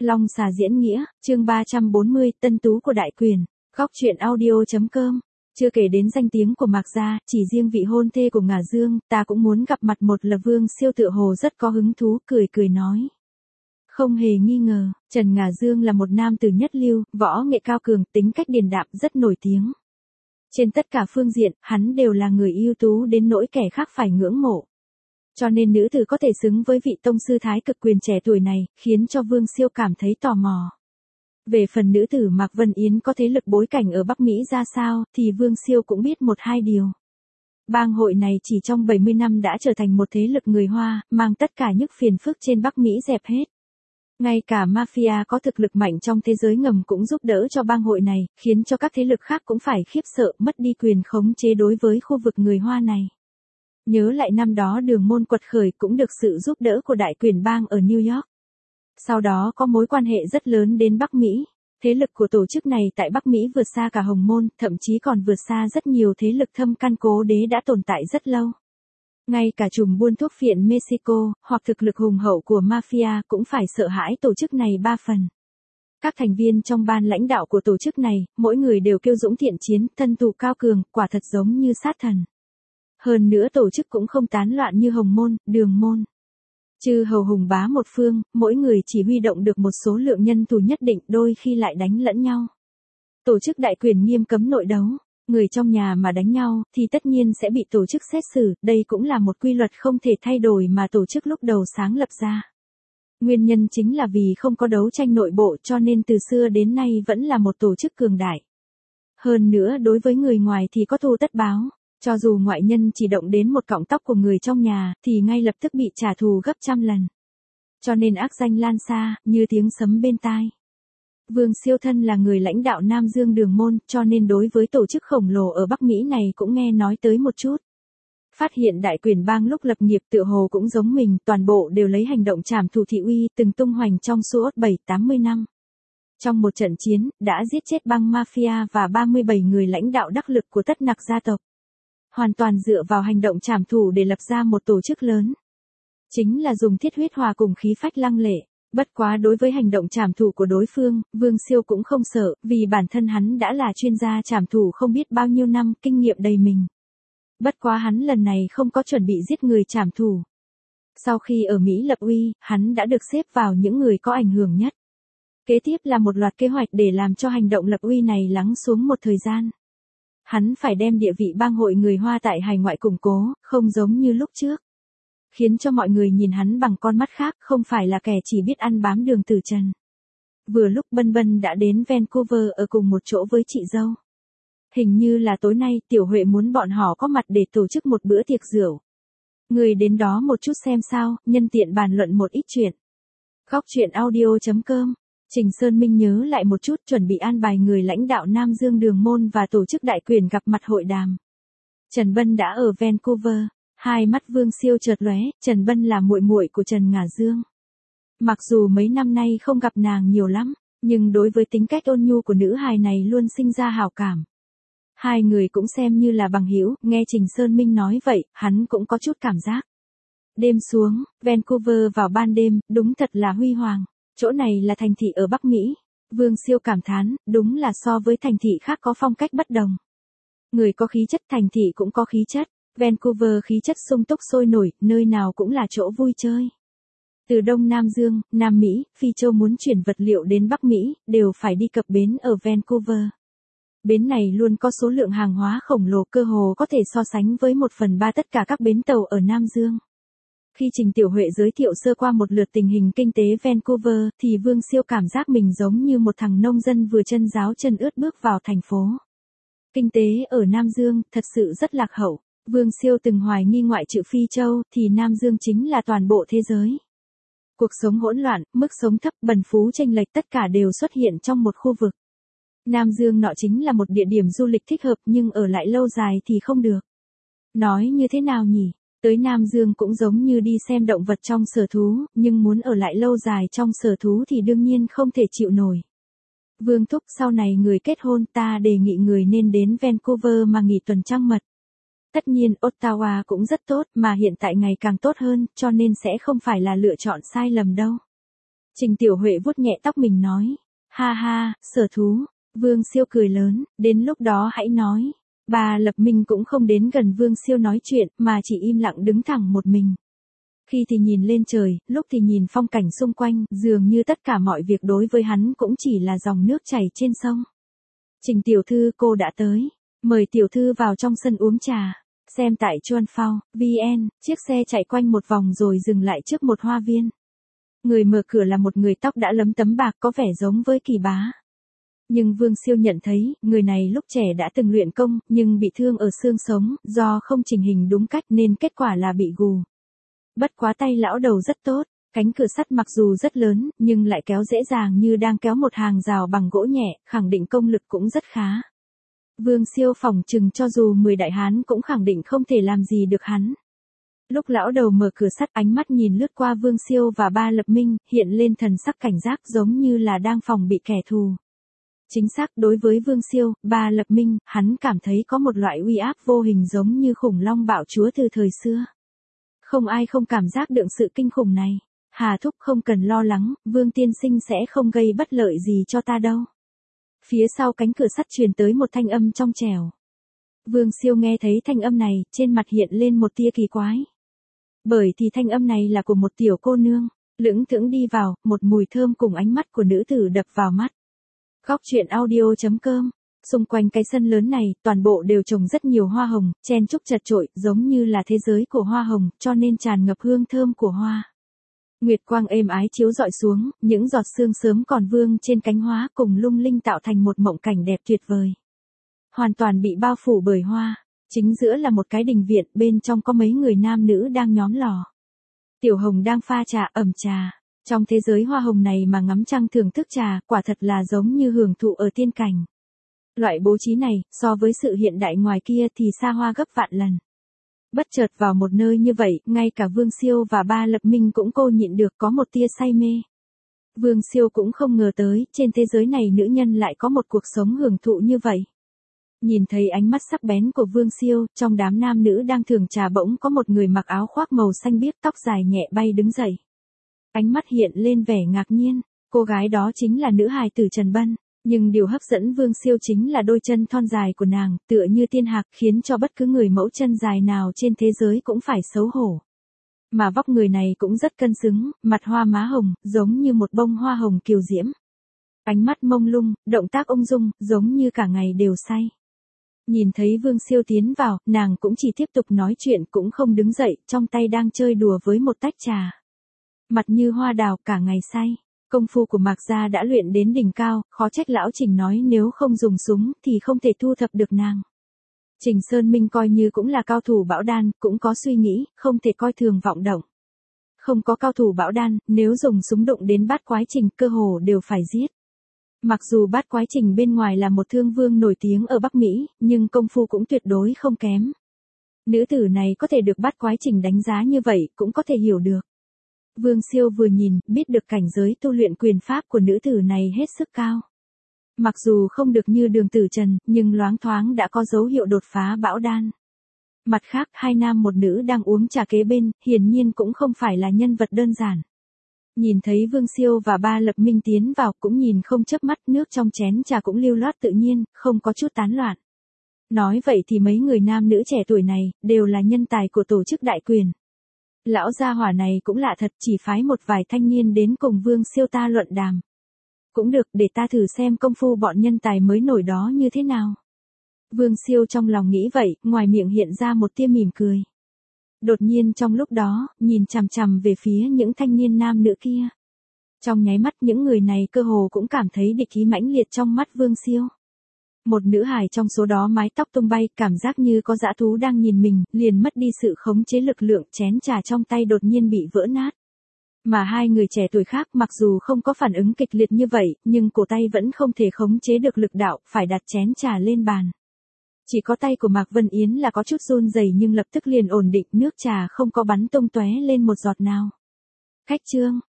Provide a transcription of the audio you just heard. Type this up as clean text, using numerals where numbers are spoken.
Long xà diễn nghĩa, chương 340, tân tú của đại quyền, góc truyện audio.com. Chưa kể đến danh tiếng của Mạc Gia, chỉ riêng vị hôn thê của Ngà Dương, ta cũng muốn gặp mặt một là Vương Siêu tựa hồ rất có hứng thú, cười cười nói. Không hề nghi ngờ, Trần Ngà Dương là một nam tử nhất lưu, võ nghệ cao cường, tính cách điềm đạm rất nổi tiếng. Trên tất cả phương diện, hắn đều là người ưu tú đến nỗi kẻ khác phải ngưỡng mộ. Cho nên nữ tử có thể xứng với vị tông sư thái cực quyền trẻ tuổi này, khiến cho Vương Siêu cảm thấy tò mò. Về phần nữ tử Mạc Vân Yến có thế lực bối cảnh ở Bắc Mỹ ra sao, thì Vương Siêu cũng biết một hai điều. Bang hội này chỉ trong 70 năm đã trở thành một thế lực người Hoa, mang tất cả những phiền phức trên Bắc Mỹ dẹp hết. Ngay cả mafia có thực lực mạnh trong thế giới ngầm cũng giúp đỡ cho bang hội này, khiến cho các thế lực khác cũng phải khiếp sợ mất đi quyền khống chế đối với khu vực người Hoa này. Nhớ lại năm đó Đường Môn quật khởi cũng được sự giúp đỡ của đại quyền bang ở New York. Sau đó có mối quan hệ rất lớn đến Bắc Mỹ. Thế lực của tổ chức này tại Bắc Mỹ vượt xa cả Hồng Môn, thậm chí còn vượt xa rất nhiều thế lực thâm căn cố đế đã tồn tại rất lâu. Ngay cả trùm buôn thuốc phiện Mexico, hoặc thực lực hùng hậu của mafia cũng phải sợ hãi tổ chức này 3 phần. Các thành viên trong ban lãnh đạo của tổ chức này, mỗi người đều kiêu dũng thiện chiến, thân thủ cao cường, quả thật giống như sát thần. Hơn nữa tổ chức cũng không tán loạn như Hồng Môn, Đường Môn. Chư hầu hùng bá một phương, mỗi người chỉ huy động được một số lượng nhân thủ nhất định, đôi khi lại đánh lẫn nhau. Tổ chức đại quyền nghiêm cấm nội đấu, người trong nhà mà đánh nhau thì tất nhiên sẽ bị tổ chức xét xử, đây cũng là một quy luật không thể thay đổi mà tổ chức lúc đầu sáng lập ra. Nguyên nhân chính là vì không có đấu tranh nội bộ cho nên từ xưa đến nay vẫn là một tổ chức cường đại. Hơn nữa đối với người ngoài thì có thù tất báo. Cho dù ngoại nhân chỉ động đến một cọng tóc của người trong nhà, thì ngay lập tức bị trả thù gấp trăm lần. Cho nên ác danh lan xa, như tiếng sấm bên tai. Vương Siêu thân là người lãnh đạo Nam Dương Đường Môn, cho nên đối với tổ chức khổng lồ ở Bắc Mỹ này cũng nghe nói tới một chút. Phát hiện đại quyền bang lúc lập nghiệp tựa hồ cũng giống mình, toàn bộ đều lấy hành động trảm thù thị uy, từng tung hoành trong suốt 7-80 năm. Trong một trận chiến, đã giết chết băng mafia và 37 người lãnh đạo đắc lực của tất nặc gia tộc. Hoàn toàn dựa vào hành động trảm thủ để lập ra một tổ chức lớn. Chính là dùng thiết huyết hòa cùng khí phách lăng lệ. Bất quá đối với hành động trảm thủ của đối phương, Vương Siêu cũng không sợ, vì bản thân hắn đã là chuyên gia trảm thủ không biết bao nhiêu năm, kinh nghiệm đầy mình. Bất quá hắn lần này không có chuẩn bị giết người trảm thủ. Sau khi ở Mỹ lập uy, hắn đã được xếp vào những người có ảnh hưởng nhất. Kế tiếp là một loạt kế hoạch để làm cho hành động lập uy này lắng xuống một thời gian. Hắn phải đem địa vị bang hội người Hoa tại hải ngoại củng cố, không giống như lúc trước. Khiến cho mọi người nhìn hắn bằng con mắt khác, không phải là kẻ chỉ biết ăn bám Đường Tử Trần. Vừa lúc Bân Bân đã đến Vancouver ở cùng một chỗ với chị dâu. Hình như là tối nay Tiểu Huệ muốn bọn họ có mặt để tổ chức một bữa tiệc rượu. Người đến đó một chút xem sao, nhân tiện bàn luận một ít chuyện. Góc truyện audio.com. Trình Sơn Minh nhớ lại một chút, chuẩn bị an bài người lãnh đạo Nam Dương Đường Môn và tổ chức đại quyền gặp mặt hội đàm. Trần Bân đã ở Vancouver, hai mắt Vương Siêu chợt lóe, Trần Bân là muội muội của Trần Ngà Dương. Mặc dù mấy năm nay không gặp nàng nhiều lắm, nhưng đối với tính cách ôn nhu của nữ hài này luôn sinh ra hảo cảm. Hai người cũng xem như là bằng hữu, nghe Trình Sơn Minh nói vậy, hắn cũng có chút cảm giác. Đêm xuống, Vancouver vào ban đêm, đúng thật là huy hoàng. Chỗ này là thành thị ở Bắc Mỹ. Vương Siêu cảm thán, đúng là so với thành thị khác có phong cách bất đồng. Người có khí chất, thành thị cũng có khí chất. Vancouver khí chất sung túc sôi nổi, nơi nào cũng là chỗ vui chơi. Từ Đông Nam Dương, Nam Mỹ, Phi Châu muốn chuyển vật liệu đến Bắc Mỹ, đều phải đi cập bến ở Vancouver. Bến này luôn có số lượng hàng hóa khổng lồ, cơ hồ có thể so sánh với 1/3 tất cả các bến tàu ở Nam Dương. Khi Trình Tiểu Huệ giới thiệu sơ qua một lượt tình hình kinh tế Vancouver, thì Vương Siêu cảm giác mình giống như một thằng nông dân vừa chân ráo chân ướt bước vào thành phố. Kinh tế ở Nam Dương thật sự rất lạc hậu. Vương Siêu từng hoài nghi ngoại trừ Phi Châu thì Nam Dương chính là toàn bộ thế giới. Cuộc sống hỗn loạn, mức sống thấp, bần phú chênh lệch tất cả đều xuất hiện trong một khu vực. Nam Dương nọ chính là một địa điểm du lịch thích hợp, nhưng ở lại lâu dài thì không được. Nói như thế nào nhỉ? Tới Nam Dương cũng giống như đi xem động vật trong sở thú, nhưng muốn ở lại lâu dài trong sở thú thì đương nhiên không thể chịu nổi. Vương thúc, sau này người kết hôn, ta đề nghị người nên đến Vancouver mà nghỉ tuần trăng mật. Tất nhiên Ottawa cũng rất tốt, mà hiện tại ngày càng tốt hơn, cho nên sẽ không phải là lựa chọn sai lầm đâu. Trình Tiểu Huệ vuốt nhẹ tóc mình nói. Ha ha, Sở Thú. Vương Siêu cười lớn, đến lúc đó hãy nói. Bà Lập Minh cũng không đến gần Vương Siêu nói chuyện, mà chỉ im lặng đứng thẳng một mình. Khi thì nhìn lên trời, lúc thì nhìn phong cảnh xung quanh, dường như tất cả mọi việc đối với hắn cũng chỉ là dòng nước chảy trên sông. Trình tiểu thư, cô đã tới. Mời tiểu thư vào trong sân uống trà. Xem tại Chuan Phao, VN, chiếc xe chạy quanh một vòng rồi dừng lại trước một hoa viên. Người mở cửa là một người tóc đã lấm tấm bạc có vẻ giống với Kỳ Bá. Nhưng Vương Siêu nhận thấy, người này lúc trẻ đã từng luyện công, nhưng bị thương ở xương sống, do không chỉnh hình đúng cách nên kết quả là bị gù. Bất quá tay lão đầu rất tốt, cánh cửa sắt mặc dù rất lớn, nhưng lại kéo dễ dàng như đang kéo một hàng rào bằng gỗ nhẹ, khẳng định công lực cũng rất khá. Vương Siêu phỏng chừng cho dù 10 đại hán cũng khẳng định không thể làm gì được hắn. Lúc lão đầu mở cửa sắt, ánh mắt nhìn lướt qua Vương Siêu và Ba Lập Minh, hiện lên thần sắc cảnh giác giống như là đang phòng bị kẻ thù. Chính xác, đối với Vương Siêu, Ba Lập Minh, hắn cảm thấy có một loại uy áp vô hình giống như khủng long bạo chúa từ thời xưa. Không ai không cảm giác được sự kinh khủng này. Hà thúc, không cần lo lắng, Vương tiên sinh sẽ không gây bất lợi gì cho ta đâu. Phía sau cánh cửa sắt truyền tới một thanh âm trong trẻo. Vương Siêu nghe thấy thanh âm này, trên mặt hiện lên một tia kỳ quái. Bởi thì thanh âm này là của một tiểu cô nương, lững thững đi vào, một mùi thơm cùng ánh mắt của nữ tử đập vào mắt. Góc truyện audio.com. Xung quanh cái sân lớn này, toàn bộ đều trồng rất nhiều hoa hồng, chen chúc chật chội, giống như là thế giới của hoa hồng, cho nên tràn ngập hương thơm của hoa. Nguyệt quang êm ái chiếu rọi xuống, những giọt sương sớm còn vương trên cánh hoa cùng lung linh tạo thành một mộng cảnh đẹp tuyệt vời. Hoàn toàn bị bao phủ bởi hoa. Chính giữa là một cái đình viện, bên trong có mấy người nam nữ đang nhóm lò. Tiểu Hồng đang pha trà, ẩm trà. Trong thế giới hoa hồng này mà ngắm trăng thưởng thức trà, quả thật là giống như hưởng thụ ở tiên cảnh. Loại bố trí này, so với sự hiện đại ngoài kia thì xa hoa gấp vạn lần. Bất chợt vào một nơi như vậy, ngay cả Vương Siêu và Ba Lập Minh cũng cô nhịn được có một tia say mê. Vương Siêu cũng không ngờ tới, trên thế giới này nữ nhân lại có một cuộc sống hưởng thụ như vậy. Nhìn thấy ánh mắt sắc bén của Vương Siêu, trong đám nam nữ đang thưởng trà bỗng có một người mặc áo khoác màu xanh biếc, tóc dài nhẹ bay đứng dậy. Ánh mắt hiện lên vẻ ngạc nhiên, cô gái đó chính là nữ hài tử Trần Bân. Nhưng điều hấp dẫn Vương Siêu chính là đôi chân thon dài của nàng, tựa như tiên hạc, khiến cho bất cứ người mẫu chân dài nào trên thế giới cũng phải xấu hổ. Mà vóc người này cũng rất cân xứng, mặt hoa má hồng, giống như một bông hoa hồng kiều diễm. Ánh mắt mông lung, động tác ung dung, giống như cả ngày đều say. Nhìn thấy Vương Siêu tiến vào, nàng cũng chỉ tiếp tục nói chuyện, cũng không đứng dậy, trong tay đang chơi đùa với một tách trà. Mặt như hoa đào, cả ngày say. Công phu của Mạc Gia đã luyện đến đỉnh cao, khó trách lão Trình nói nếu không dùng súng thì không thể thu thập được nàng. Trình Sơn Minh coi như cũng là cao thủ bão đan, cũng có suy nghĩ, không thể coi thường vọng động. Không có cao thủ bão đan, nếu dùng súng đụng đến Bát Quái Trình cơ hồ đều phải giết. Mặc dù Bát Quái Trình bên ngoài là một thương vương nổi tiếng ở Bắc Mỹ, nhưng công phu cũng tuyệt đối không kém. Nữ tử này có thể được Bát Quái Trình đánh giá như vậy, cũng có thể hiểu được. Vương Siêu vừa nhìn, biết được cảnh giới tu luyện quyền pháp của nữ tử này hết sức cao. Mặc dù không được như Đường Tử Trần, nhưng loáng thoáng đã có dấu hiệu đột phá bão đan. Mặt khác, hai nam một nữ đang uống trà kế bên, hiển nhiên cũng không phải là nhân vật đơn giản. Nhìn thấy Vương Siêu và Ba Lập Minh tiến vào, cũng nhìn không chớp mắt, nước trong chén trà cũng lưu loát tự nhiên, không có chút tán loạn. Nói vậy thì mấy người nam nữ trẻ tuổi này, đều là nhân tài của tổ chức Đại Quyền. Lão gia hỏa này cũng lạ thật, chỉ phái một vài thanh niên đến cùng Vương Siêu ta luận đàm. Cũng được, để ta thử xem công phu bọn nhân tài mới nổi đó như thế nào. Vương Siêu trong lòng nghĩ vậy, ngoài miệng hiện ra một tia mỉm cười. Đột nhiên trong lúc đó, nhìn chằm chằm về phía những thanh niên nam nữ kia. Trong nháy mắt những người này cơ hồ cũng cảm thấy địch ý mãnh liệt trong mắt Vương Siêu. Một nữ hài trong số đó mái tóc tung bay, cảm giác như có dã thú đang nhìn mình, liền mất đi sự khống chế lực lượng, chén trà trong tay đột nhiên bị vỡ nát. Mà hai người trẻ tuổi khác mặc dù không có phản ứng kịch liệt như vậy, nhưng cổ tay vẫn không thể khống chế được lực đạo, phải đặt chén trà lên bàn. Chỉ có tay của Mạc Vân Yến là có chút run rẩy nhưng lập tức liền ổn định, nước trà không có bắn tung tóe lên một giọt nào. Khách trương,